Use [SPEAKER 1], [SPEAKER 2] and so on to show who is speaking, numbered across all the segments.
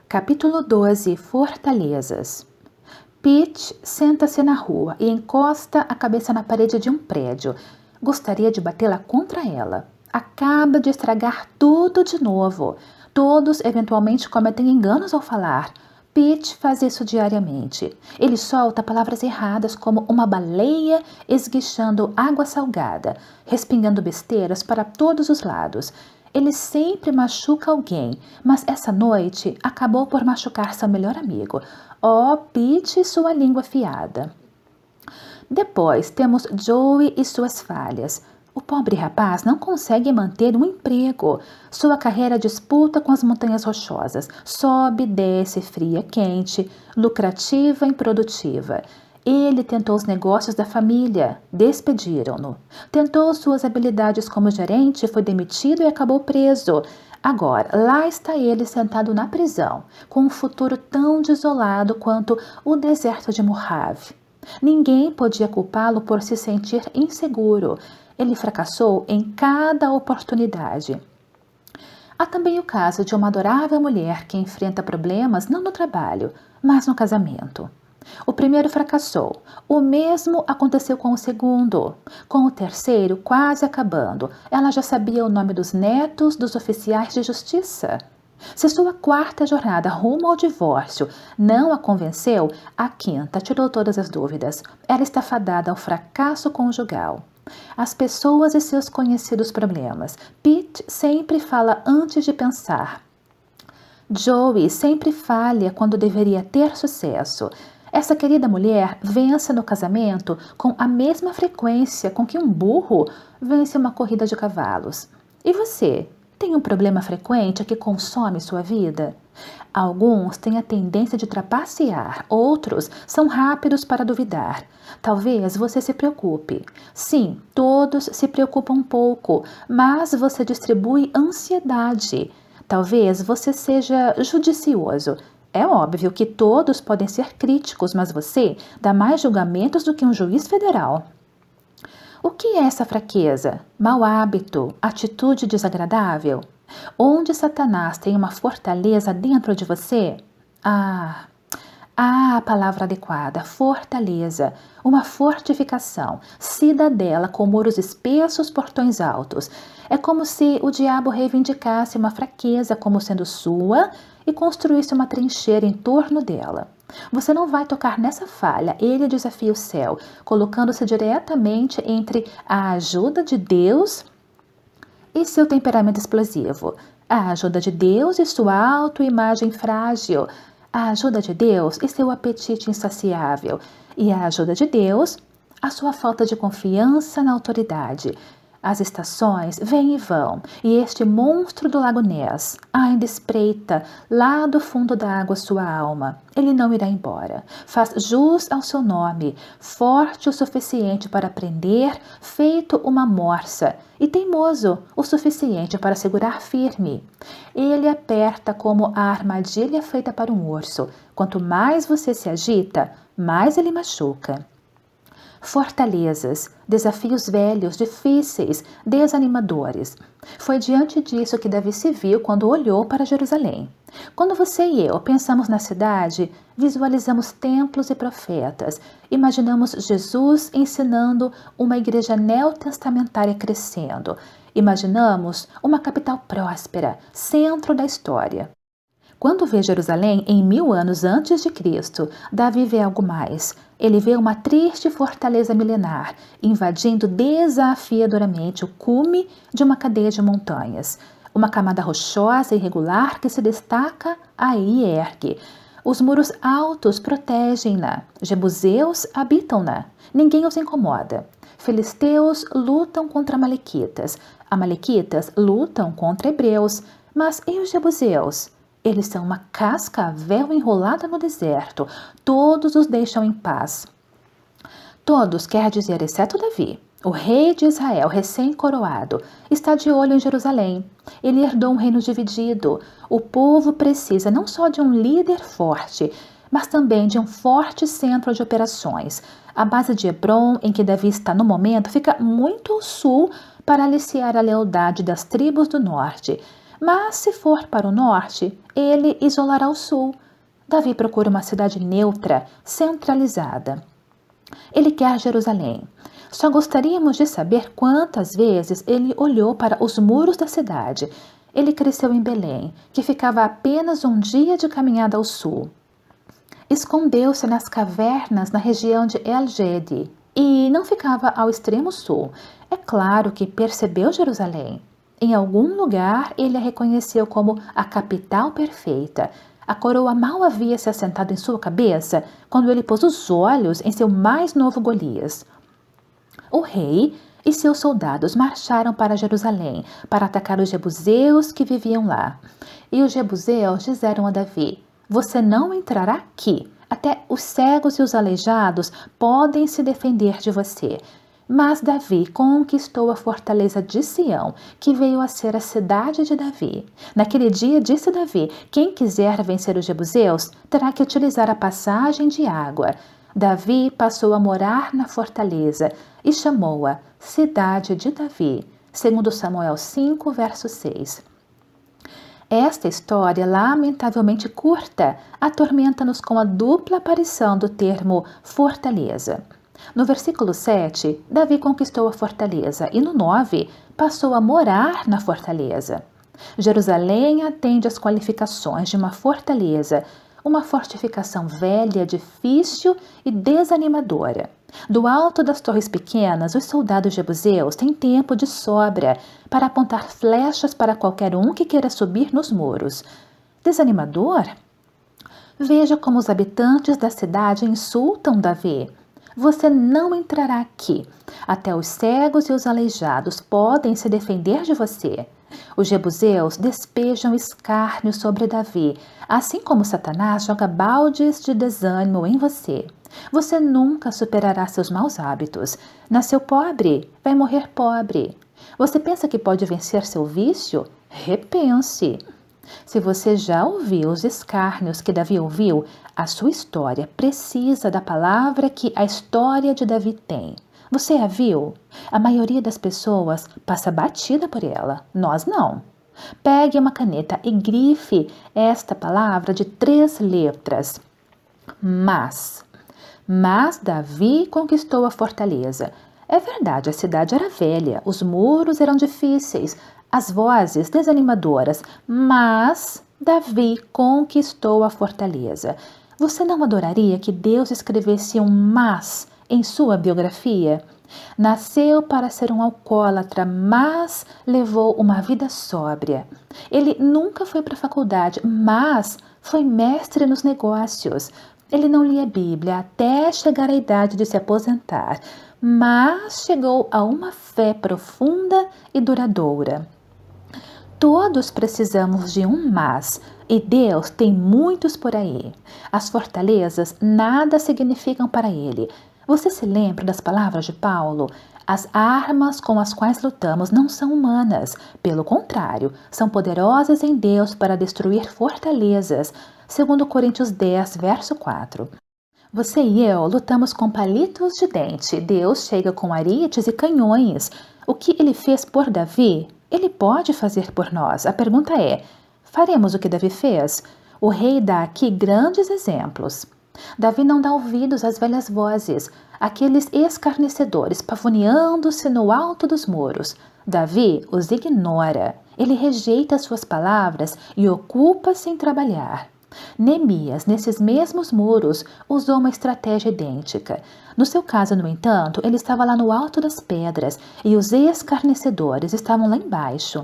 [SPEAKER 1] Capítulo 12. Fortalezas. Pete senta-se na rua e encosta a cabeça na parede de um prédio. Gostaria de batê-la contra ela. Acaba de estragar tudo de novo. Todos eventualmente cometem enganos ao falar. Pete faz isso diariamente. Ele solta palavras erradas como uma baleia esguichando água salgada, respingando besteiras para todos os lados. Ele sempre machuca alguém, mas essa noite acabou por machucar seu melhor amigo. Oh, Pete e sua língua afiada. Depois temos Joey e suas falhas. O pobre rapaz não consegue manter um emprego. Sua carreira disputa com as montanhas rochosas. Sobe, desce, fria, quente, lucrativa, improdutiva. Ele tentou os negócios da família, despediram-no. Tentou suas habilidades como gerente, foi demitido e acabou preso. Agora, lá está ele sentado na prisão, com um futuro tão desolado quanto o deserto de Mojave. Ninguém podia culpá-lo por se sentir inseguro. Ele fracassou em cada oportunidade. Há também o caso de uma adorável mulher que enfrenta problemas não no trabalho, mas no casamento. O primeiro fracassou. O mesmo aconteceu com o segundo. Com o terceiro, quase acabando, ela já sabia o nome dos netos dos oficiais de justiça. Se sua quarta jornada rumo ao divórcio não a convenceu, a quinta tirou todas as dúvidas. Ela está fadada ao fracasso conjugal. As pessoas e seus conhecidos problemas. Pete sempre fala antes de pensar. Joey sempre falha quando deveria ter sucesso. Essa querida mulher vence no casamento com a mesma frequência com que um burro vence uma corrida de cavalos. E você? Tem um problema frequente que consome sua vida? Alguns têm a tendência de trapacear, outros são rápidos para duvidar. Talvez você se preocupe. Sim, todos se preocupam um pouco, mas você distribui ansiedade. Talvez você seja judicioso. É óbvio que todos podem ser críticos, mas você dá mais julgamentos do que um juiz federal. O que é essa fraqueza? Mau hábito? Atitude desagradável? Onde Satanás tem uma fortaleza dentro de você? A palavra adequada, fortaleza, uma fortificação, cidadela com muros espessos, portões altos. É como se o diabo reivindicasse uma fraqueza como sendo sua e construísse uma trincheira em torno dela. Você não vai tocar nessa falha, ele desafia o céu, colocando-se diretamente entre a ajuda de Deus e seu temperamento explosivo. A ajuda de Deus e sua autoimagem frágil. A ajuda de Deus e seu apetite insaciável. E a ajuda de Deus, a sua falta de confiança na autoridade. As estações vêm e vão, e este monstro do lago Ness ainda espreita lá do fundo da água sua alma. Ele não irá embora. Faz jus ao seu nome, forte o suficiente para prender, feito uma morsa, e teimoso o suficiente para segurar firme. Ele aperta como a armadilha feita para um urso. Quanto mais você se agita, mais ele machuca. Fortalezas, desafios velhos, difíceis, desanimadores. Foi diante disso que Davi se viu quando olhou para Jerusalém. Quando você e eu pensamos na cidade, visualizamos templos e profetas, imaginamos Jesus ensinando uma igreja neotestamentária crescendo, imaginamos uma capital próspera, centro da história. Quando vê Jerusalém em 1000 anos antes de Cristo, Davi vê algo mais. Ele vê uma triste fortaleza milenar, invadindo desafiadoramente o cume de uma cadeia de montanhas. Uma camada rochosa e irregular que se destaca aí e ergue. Os muros altos protegem-na. Jebuseus habitam-na. Ninguém os incomoda. Filisteus lutam contra amalequitas. Amalequitas lutam contra hebreus. Mas e os jebuseus? Eles são uma cascavel enrolada no deserto. Todos os deixam em paz. Todos, quer dizer, exceto Davi. O rei de Israel, recém-coroado, está de olho em Jerusalém. Ele herdou um reino dividido. O povo precisa não só de um líder forte, mas também de um forte centro de operações. A base de Hebron, em que Davi está no momento, fica muito ao sul para aliciar a lealdade das tribos do norte. Mas se for para o norte, ele isolará o sul. Davi procura uma cidade neutra, centralizada. Ele quer Jerusalém. Só gostaríamos de saber quantas vezes ele olhou para os muros da cidade. Ele cresceu em Belém, que ficava a apenas um dia de caminhada ao sul. Escondeu-se nas cavernas na região de El-Gedi e não ficava ao extremo sul. É claro que percebeu Jerusalém. Em algum lugar ele a reconheceu como a capital perfeita. A coroa mal havia se assentado em sua cabeça quando ele pôs os olhos em seu mais novo Golias. O rei e seus soldados marcharam para Jerusalém para atacar os jebuseus que viviam lá. E os jebuseus disseram a Davi: Você não entrará aqui. Até os cegos e os aleijados podem se defender de você. Mas Davi conquistou a fortaleza de Sião, que veio a ser a cidade de Davi. Naquele dia disse Davi: Quem quiser vencer os jebuseus terá que utilizar a passagem de água. Davi passou a morar na fortaleza e chamou-a Cidade de Davi, segundo Samuel 5, verso 6. Esta história, lamentavelmente curta, atormenta-nos com a dupla aparição do termo fortaleza. No versículo 7, Davi conquistou a fortaleza e no 9, passou a morar na fortaleza. Jerusalém atende às qualificações de uma fortaleza, uma fortificação velha, difícil e desanimadora. Do alto das torres pequenas, os soldados jebuseus têm tempo de sobra para apontar flechas para qualquer um que queira subir nos muros. Desanimador? Veja como os habitantes da cidade insultam Davi. Você não entrará aqui. Até os cegos e os aleijados podem se defender de você. Os jebuseus despejam escárnio sobre Davi, assim como Satanás joga baldes de desânimo em você. Você nunca superará seus maus hábitos. Nasceu pobre, vai morrer pobre. Você pensa que pode vencer seu vício? Repense. Se você já ouviu os escárnios que Davi ouviu, a sua história precisa da palavra que a história de Davi tem. Você a viu? A maioria das pessoas passa batida por ela, nós não. Pegue uma caneta e grife esta palavra de 3 letras. Mas Davi conquistou a fortaleza. É verdade, a cidade era velha, os muros eram difíceis, as vozes desanimadoras, mas Davi conquistou a fortaleza. Você não adoraria que Deus escrevesse um mas em sua biografia? Nasceu para ser um alcoólatra, mas levou uma vida sóbria. Ele nunca foi para a faculdade, mas foi mestre nos negócios. Ele não lia a Bíblia até chegar à idade de se aposentar, mas chegou a uma fé profunda e duradoura. Todos precisamos de um mas, e Deus tem muitos por aí. As fortalezas nada significam para Ele. Você se lembra das palavras de Paulo? As armas com as quais lutamos não são humanas, pelo contrário, são poderosas em Deus para destruir fortalezas, segundo Coríntios 10, verso 4. Você e eu lutamos com palitos de dente, Deus chega com arites e canhões. O que Ele fez por Davi, Ele pode fazer por nós. A pergunta é, faremos o que Davi fez? O rei dá aqui grandes exemplos. Davi não dá ouvidos às velhas vozes, aqueles escarnecedores pavoneando-se no alto dos muros. Davi os ignora, ele rejeita suas palavras e ocupa-se em trabalhar. Neemias, nesses mesmos muros, usou uma estratégia idêntica. No seu caso, no entanto, ele estava lá no alto das pedras e os escarnecedores estavam lá embaixo.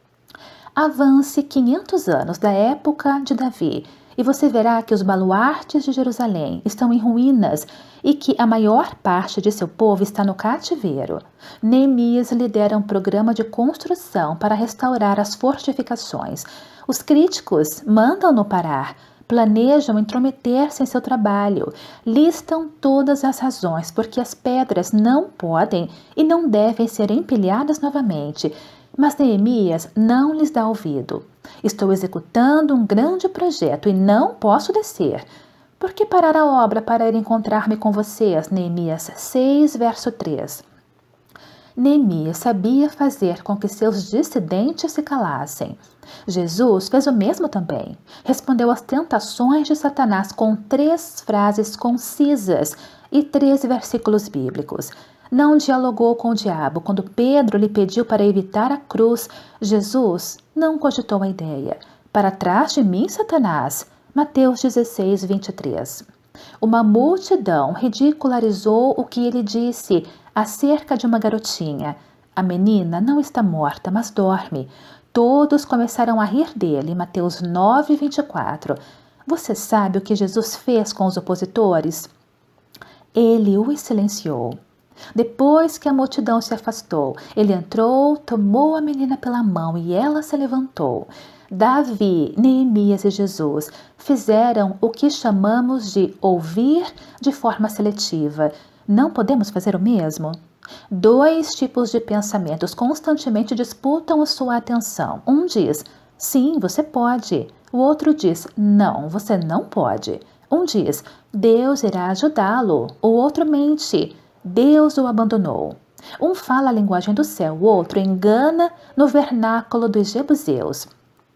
[SPEAKER 1] Avance 500 anos da época de Davi e você verá que os baluartes de Jerusalém estão em ruínas e que a maior parte de seu povo está no cativeiro. Neemias lidera um programa de construção para restaurar as fortificações. Os críticos mandam-no parar, planejam intrometer-se em seu trabalho, listam todas as razões porque as pedras não podem e não devem ser empilhadas novamente. Mas Neemias não lhes dá ouvido. Estou executando um grande projeto e não posso descer. Por que parar a obra para ir encontrar-me com vocês? Neemias 6, verso 3. Neemias sabia fazer com que seus dissidentes se calassem. Jesus fez o mesmo também. Respondeu às tentações de Satanás com 3 frases concisas e 13 versículos bíblicos. Não dialogou com o diabo. Quando Pedro lhe pediu para evitar a cruz, Jesus não cogitou a ideia. Para trás de mim, Satanás. Mateus 16, 23. Uma multidão ridicularizou o que ele disse acerca de uma garotinha. A menina não está morta, mas dorme. Todos começaram a rir dele. Mateus 9, 24. Você sabe o que Jesus fez com os opositores? Ele os silenciou. Depois que a multidão se afastou, ele entrou, tomou a menina pela mão e ela se levantou. Davi, Neemias e Jesus fizeram o que chamamos de ouvir de forma seletiva. Não podemos fazer o mesmo? 2 tipos de pensamentos constantemente disputam a sua atenção. Um diz, sim, você pode. O outro diz, não, você não pode. Um diz, Deus irá ajudá-lo. O outro mente, Deus o abandonou. Um fala a linguagem do céu, o outro engana no vernáculo dos jebuseus.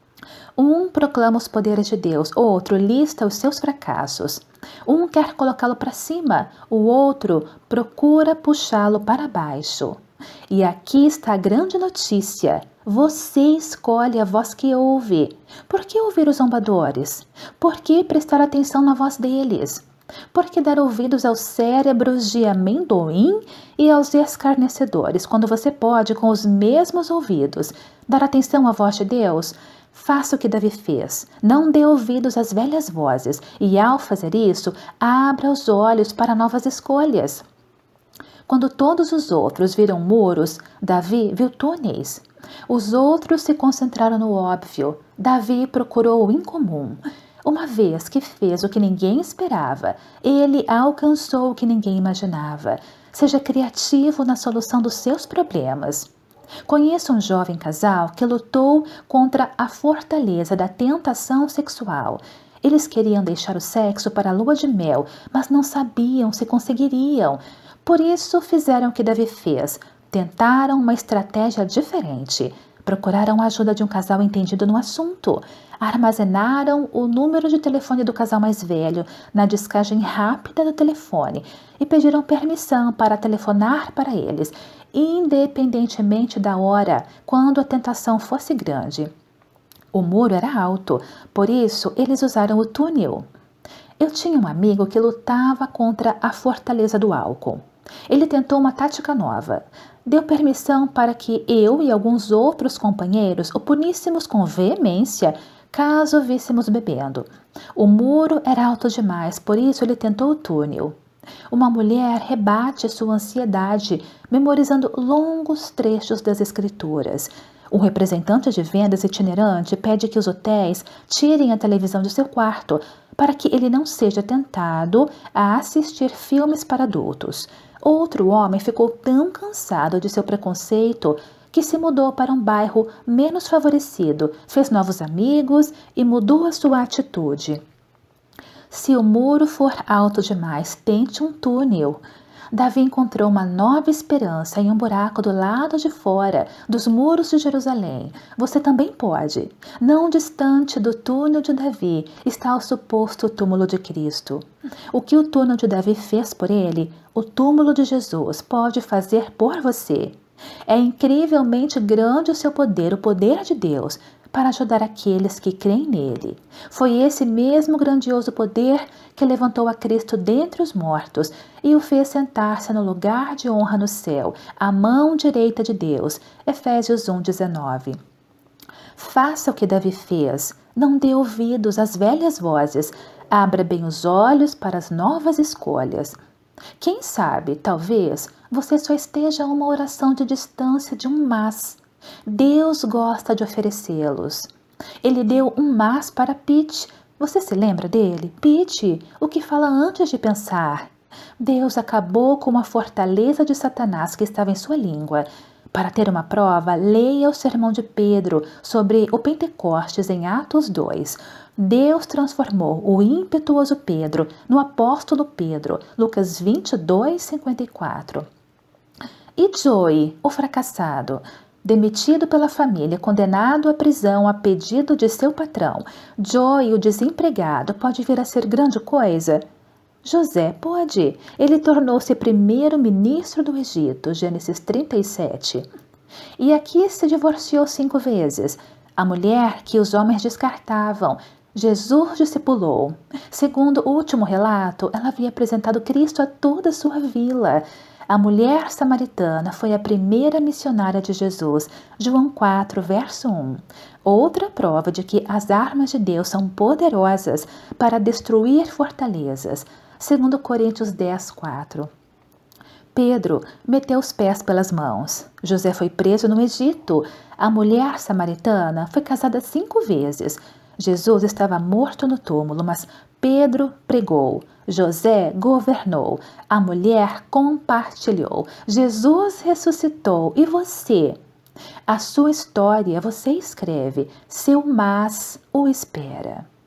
[SPEAKER 1] Um proclama os poderes de Deus, o outro lista os seus fracassos. Um quer colocá-lo para cima, o outro procura puxá-lo para baixo. E aqui está a grande notícia. Você escolhe a voz que ouve. Por que ouvir os zombadores? Por que prestar atenção na voz deles? Por que dar ouvidos aos cérebros de amendoim e aos escarnecedores, quando você pode, com os mesmos ouvidos, dar atenção à voz de Deus? Faça o que Davi fez. Não dê ouvidos às velhas vozes e, ao fazer isso, abra os olhos para novas escolhas. Quando todos os outros viram muros, Davi viu túneis. Os outros se concentraram no óbvio. Davi procurou o incomum. Uma vez que fez o que ninguém esperava, ele alcançou o que ninguém imaginava. Seja criativo na solução dos seus problemas. Conheço um jovem casal que lutou contra a fortaleza da tentação sexual. Eles queriam deixar o sexo para a lua de mel, mas não sabiam se conseguiriam. Por isso fizeram o que Davi fez. Tentaram uma estratégia diferente. Procuraram a ajuda de um casal entendido no assunto. Armazenaram o número de telefone do casal mais velho na descagem rápida do telefone e pediram permissão para telefonar para eles, independentemente da hora, quando a tentação fosse grande. O muro era alto, por isso eles usaram o túnel. Eu tinha um amigo que lutava contra a fortaleza do álcool. Ele tentou uma tática nova. Deu permissão para que eu e alguns outros companheiros o puníssemos com veemência caso o víssemos bebendo. O muro era alto demais, por isso ele tentou o túnel. Uma mulher rebate sua ansiedade memorizando longos trechos das escrituras. Um representante de vendas itinerante pede que os hotéis tirem a televisão de seu quarto para que ele não seja tentado a assistir filmes para adultos. Outro homem ficou tão cansado de seu preconceito que se mudou para um bairro menos favorecido, fez novos amigos e mudou a sua atitude. Se o muro for alto demais, tente um túnel. Davi encontrou uma nova esperança em um buraco do lado de fora dos muros de Jerusalém. Você também pode. Não distante do túnel de Davi está o suposto túmulo de Cristo. O que o túnel de Davi fez por ele, o túmulo de Jesus pode fazer por você. É incrivelmente grande o seu poder, o poder de Deus, para ajudar aqueles que creem nele. Foi esse mesmo grandioso poder que levantou a Cristo dentre os mortos e o fez sentar-se no lugar de honra no céu, à mão direita de Deus. Efésios 1:19. Faça o que Davi fez. Não dê ouvidos às velhas vozes. Abra bem os olhos para as novas escolhas. Quem sabe, talvez, você só esteja a uma oração de distância de um mas. Deus gosta de oferecê-los. Ele deu um mas para Pete. Você se lembra dele? Pete, o que fala antes de pensar. Deus acabou com a fortaleza de Satanás que estava em sua língua. Para ter uma prova, leia o sermão de Pedro sobre o Pentecostes em Atos 2. Deus transformou o impetuoso Pedro no apóstolo Pedro, Lucas 22:54. E Joey, o fracassado, demitido pela família, condenado à prisão a pedido de seu patrão. Joey, o desempregado, pode vir a ser grande coisa? José pode. Ele tornou-se primeiro-ministro do Egito, Gênesis 37. E aqui se divorciou 5 vezes. A mulher que os homens descartavam, Jesus discipulou. Segundo o último relato, ela havia apresentado Cristo a toda a sua vila. A mulher samaritana foi a primeira missionária de Jesus, João 4, verso 1. Outra prova de que as armas de Deus são poderosas para destruir fortalezas, segundo Coríntios 10, 4. Pedro meteu os pés pelas mãos. José foi preso no Egito. A mulher samaritana foi casada 5 vezes. Jesus estava morto no túmulo, mas Pedro pregou. José governou. A mulher compartilhou. Jesus ressuscitou. E você? A sua história você escreve. Seu mas o espera.